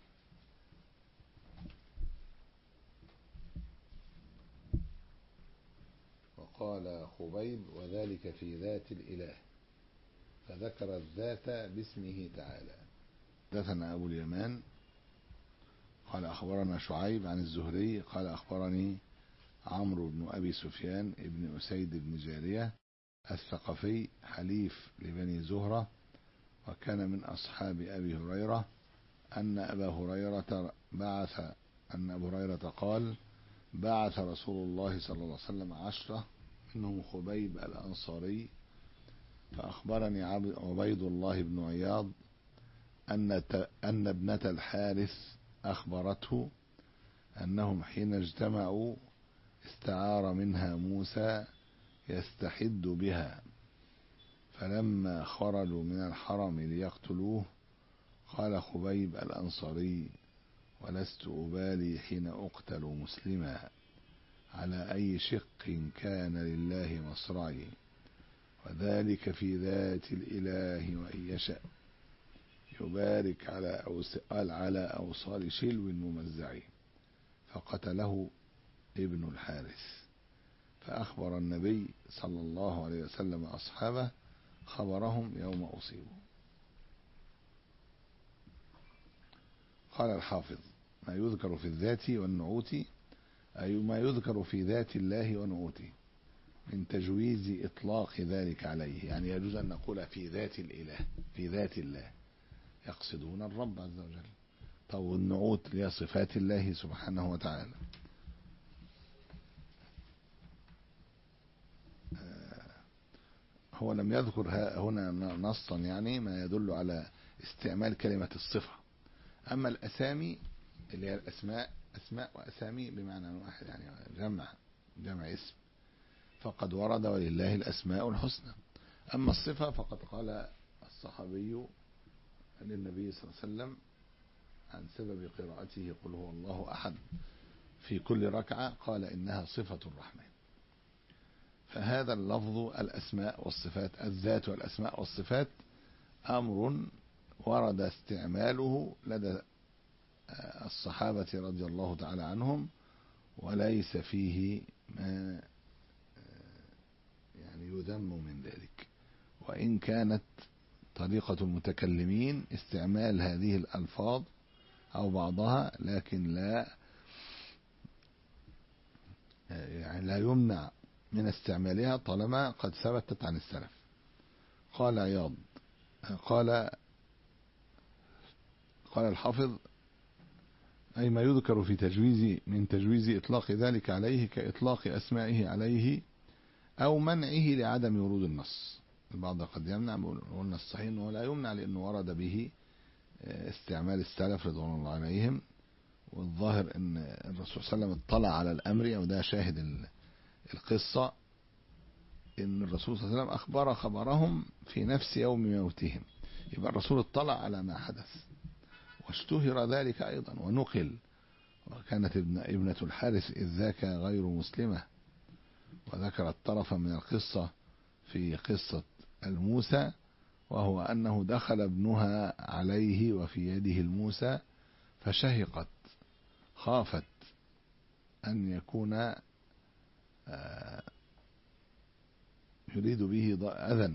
وقال خبيب وذلك في ذات الإله، فذكر الذات باسمه تعالى. حدثنا أبو اليمان قال أخبرنا شعيب عن الزهري قال أخبرني عمرو بن أبي سفيان ابن أسيد بن جارية الثقفي حليف لبني زهرة، وكان من أصحاب أبي هريرة، أن أبا هريرة بعث أن أبو هريرة قال بعث رسول الله صلى الله عليه وسلم عشرة منهم خبيب الأنصاري، فأخبرني عبيد الله بن عياض أن أن ابنة الحارث أخبرته أنهم حين اجتمعوا استعار منها موسى يستحد بها، فلما خرجوا من الحرم ليقتلوه قال خبيب الأنصاري ولست أبالي حين أقتل مسلما على أي شق كان لله مصرعي، وذلك في ذات الإله وإن يشأ يبارك على أوس... قال على أوصال شلو الممزعين، فقتله ابن الحارث. فأخبر النبي صلى الله عليه وسلم أصحابه خبرهم يوم أصيبوا. قال الحافظ: ما يذكر في الذات والنعوت، أي ما يذكر في ذات الله ونعوته، من تجويز إطلاق ذلك عليه. يعني يجوز أن نقول في ذات الإله، في ذات الله، يقصدون الرب عز وجل. طب النعوت هي صفات الله سبحانه وتعالى. هو لم يذكر هنا نصا يعني ما يدل على استعمال كلمة الصفة. أما الأسامي اللي هي الأسماء، أسماء وأسامي بمعنى واحد، يعني جمع جمع اسم، فقد ورد ولله الأسماء الحسنى. أما الصفة فقد قال الصحابي للنبي صلى الله عليه وسلم عن سبب قراءته قل هو الله أحد في كل ركعة، قال إنها صفة الرحمن. فهذا اللفظ الأسماء والصفات، الذات والأسماء والصفات، أمر ورد استعماله لدى الصحابة رضي الله تعالى عنهم، وليس فيه ما يعني يذم من ذلك. وإن كانت طريقة المتكلمين استعمال هذه الألفاظ أو بعضها، لكن لا يعني لا يمنع من استعمالها طالما قد ثبتت عن السلف. قال عياض قال قال الحافظ: أي ما يذكر في تجويز من تجويز إطلاق ذلك عليه كإطلاق أسمائه عليه أو منعه لعدم ورود النص. البعض قد يمنع، قلنا الصحيح أنه لا يمنع لأنه ورد به استعمال السلف رضوان الله عليهم. والظاهر أن الرسول صلى الله عليه وسلم اطلع على الأمر، أو ده شاهد القصة، إن الرسول صلى الله عليه وسلم أخبر خبرهم في نفس يوم موتهم. يبقى الرسول اطلع على ما حدث، واشتهر ذلك أيضا ونقل. وكانت ابنة الحارث إذ ذاك غير مسلمة، وذكرت طرفا من القصة في قصة الموسى، وهو أنه دخل ابنها عليه وفي يده الموسى فشهقت، خافت أن يكون يريد به أذى،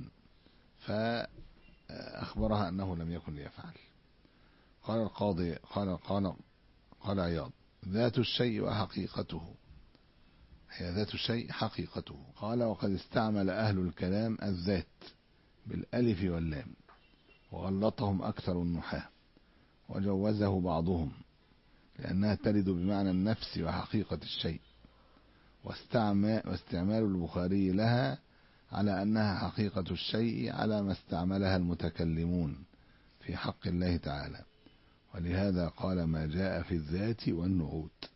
فأخبرها أنه لم يكن ليفعل. قال القاضي قال قال قال عياض: ذات الشيء وحقيقته، هي ذات الشيء حقيقته. قال: وقد استعمل أهل الكلام الذات بالألف واللام، وغلطهم أكثر النحاة، وجوزه بعضهم لأنها ترد بمعنى النفس وحقيقة الشيء، واستعمال البخاري لها على أنها حقيقة الشيء على ما استعملها المتكلمون في حق الله تعالى، ولهذا قال ما جاء في الذات والنعوت.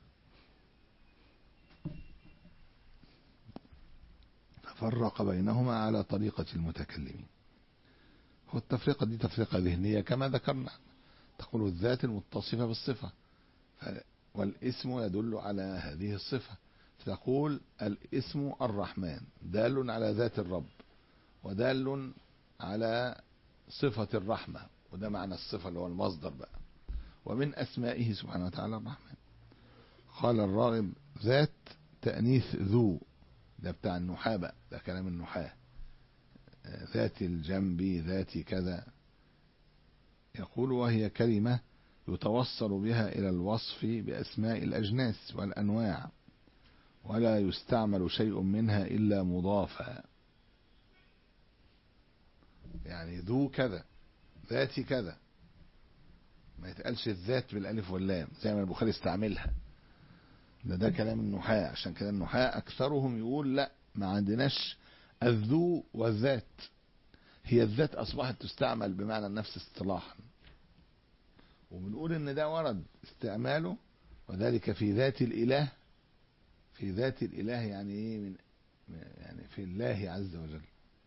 ففرق بينهما على طريقة المتكلمين. هو التفرقة دي تفرقة ذهنية كما ذكرنا، تقول الذات المتصفة بالصفة، والاسم يدل على هذه الصفة، فتقول الاسم الرحمن دال على ذات الرب، ودال على صفة الرحمة، وده معنى الصفة اللي هو المصدر بقى، ومن أسمائه سبحانه وتعالى الرحمن. قال الراغب: ذات تأنيث ذو، ده بتاع النحاة بقى، ده كلام النحاة، ذات الجنب، ذات كذا. يقول: وهي كلمة يتوصل بها إلى الوصف بأسماء الأجناس والأنواع، ولا يستعمل شيء منها إلا مضافا. يعني ذو كذا، ذات كذا، ما يتقالش الذات بالألف واللام زي ما البخاري استعملها. ده ده كلام النحاة. عشان كده النحاة أكثرهم يقول لا، ما عندناش الذو والذات، هي الذات أصبحت تستعمل بمعنى النفس اصطلاحا، وبنقول إن ده ورد استعماله، وذلك في ذات الإله. في ذات الإله يعني إيه؟ من يعني في الله عز وجل.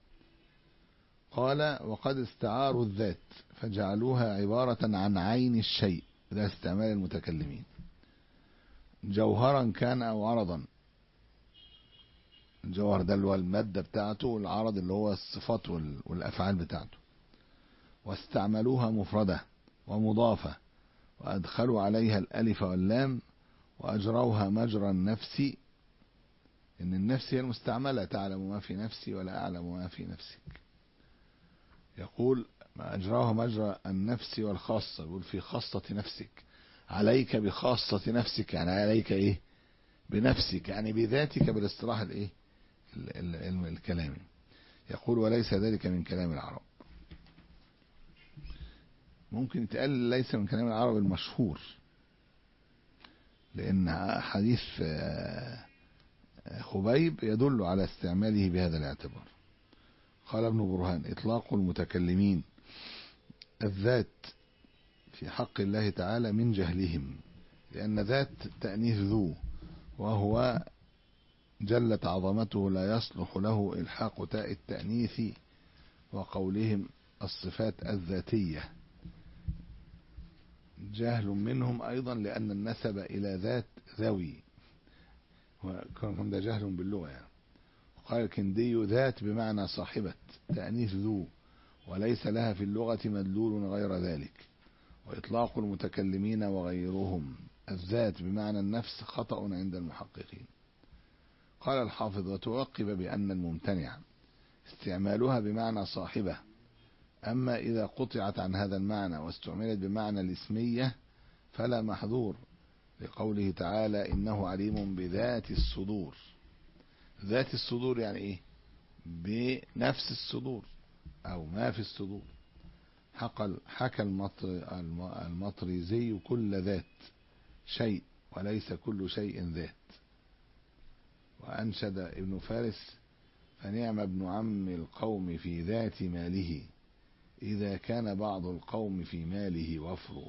قال: وقد استعاروا الذات فجعلوها عبارة عن عين الشيء، ده استعمال المتكلمين، جوهرا كان أو عرضا. الجوهر ده اللي هو المادة بتاعته، والعرض اللي هو الصفات والأفعال بتاعته. واستعملوها مفردة، ومضافة، وأدخلوا عليها الألف واللام وأجروها مجرى النفس، إن النفس هي المستعملة، تعلم ما في نفسي ولا أعلم ما في نفسك. يقول ما أجراها مجرى النفس والخاصة، يقول في خاصة نفسك، عليك بخاصة نفسك، يعني عليك إيه؟ بنفسك، يعني بذاتك بالاصطلاح الإيه؟ الكلامي. يقول وليس ذلك من كلام العرب. ممكن يتقال ليس من كلام العرب المشهور، لأن حديث خبيب يدل على استعماله بهذا الاعتبار. قال ابن برهان إطلاق المتكلمين الذات في حق الله تعالى من جهلهم، لأن ذات تأنيث ذو، وهو جلت عظمته لا يصلح له إلحاق تاء التأنيث، وقولهم الصفات الذاتية جهل منهم أيضا، لأن النسب إلى ذات ذوي، وكان ده جهل باللغة يعني. قال الكندي ذات بمعنى صاحبة، تأنيث ذو، وليس لها في اللغة مدلول غير ذلك. وإطلاق المتكلمين وغيرهم الذات بمعنى النفس خطأ عند المحققين. قال الحافظ وتعقب بأن الممتنع استعمالها بمعنى صاحبة، أما إذا قطعت عن هذا المعنى واستعملت بمعنى الاسمية فلا محذور، لقوله تعالى إنه عليم بذات الصدور. ذات الصدور يعني إيه؟ بنفس الصدور أو ما في الصدور. حكى المطريزي كل ذات شيء وليس كل شيء ذات. وأنشد ابن فارس فنعم ابن عم القوم في ذات ماله، إذا كان بعض القوم في ماله وفر.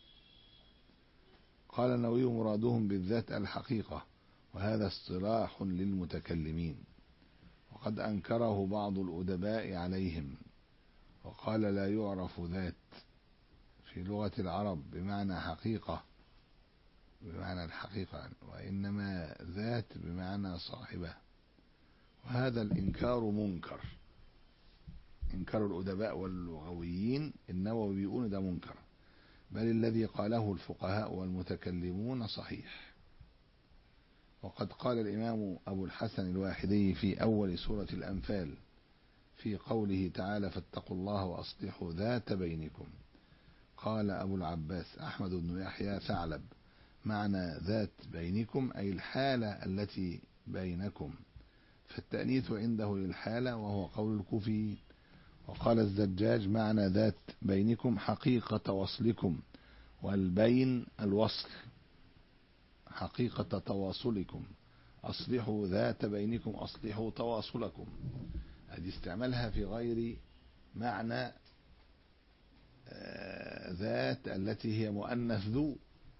قال النووي مرادهم بالذات الحقيقة، وهذا اصطلاح للمتكلمين، وقد أنكره بعض الأدباء عليهم، وقال لا يعرف ذات في لغة العرب بمعنى حقيقة، بمعنى الحقيقة، وإنما ذات بمعنى صاحبة. وهذا الإنكار منكر، إنكار الأدباء واللغويين النووي بيقول ده منكر، بل الذي قاله الفقهاء والمتكلمون صحيح. وقد قال الإمام أبو الحسن الواحدي في أول سورة الأنفال في قوله تعالى فاتقوا الله وأصلحوا ذات بينكم، قال أبو العباس أحمد بن يحيى ثعلب معنى ذات بينكم أي الحالة التي بينكم، فالتأنيث عنده للحالة وهو قول الكوفيين. وقال الزجاج معنى ذات بينكم حقيقة وصلكم، والبين الوصل، حقيقة تواصلكم، أصلحوا ذات بينكم أصلحوا تواصلكم. هذه استعمالها في غير معنى ذات التي هي مؤنث ذو.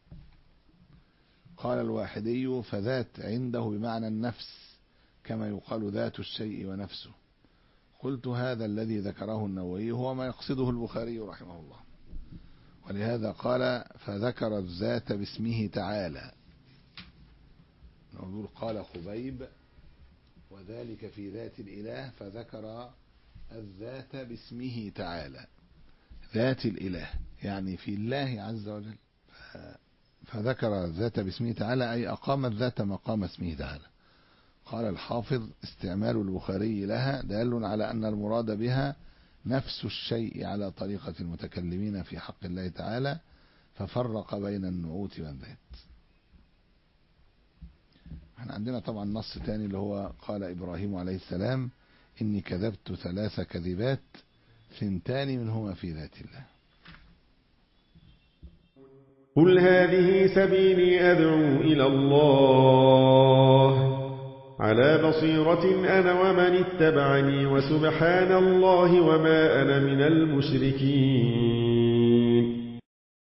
قال الواحدي فذات عنده بمعنى النفس، كما يقال ذات الشيء ونفسه. قلت هذا الذي ذكره النووي هو ما يقصده البخاري رحمه الله، ولهذا قال فذكر الذات باسمه تعالى. نقول قال خبيب وذلك في ذات الإله، فذكر الذات باسمه تعالى، ذات الإله يعني في الله عز وجل، فذكر الذات باسمه تعالى أي أقام الذات مقام اسمه تعالى. قال الحافظ استعمال البخاري لها دال على أن المراد بها نفس الشيء على طريقة المتكلمين في حق الله تعالى، ففرق بين النعوت والذات. احنا عندنا طبعا نص تاني اللي هو قال إبراهيم عليه السلام إني كذبت ثلاث كذبات ثنتان منهما في ذات الله. قل هذه سبيلي أدعو إلى الله على بصيرة أنا ومن اتبعني، وسبحان الله وما أنا من المشركين.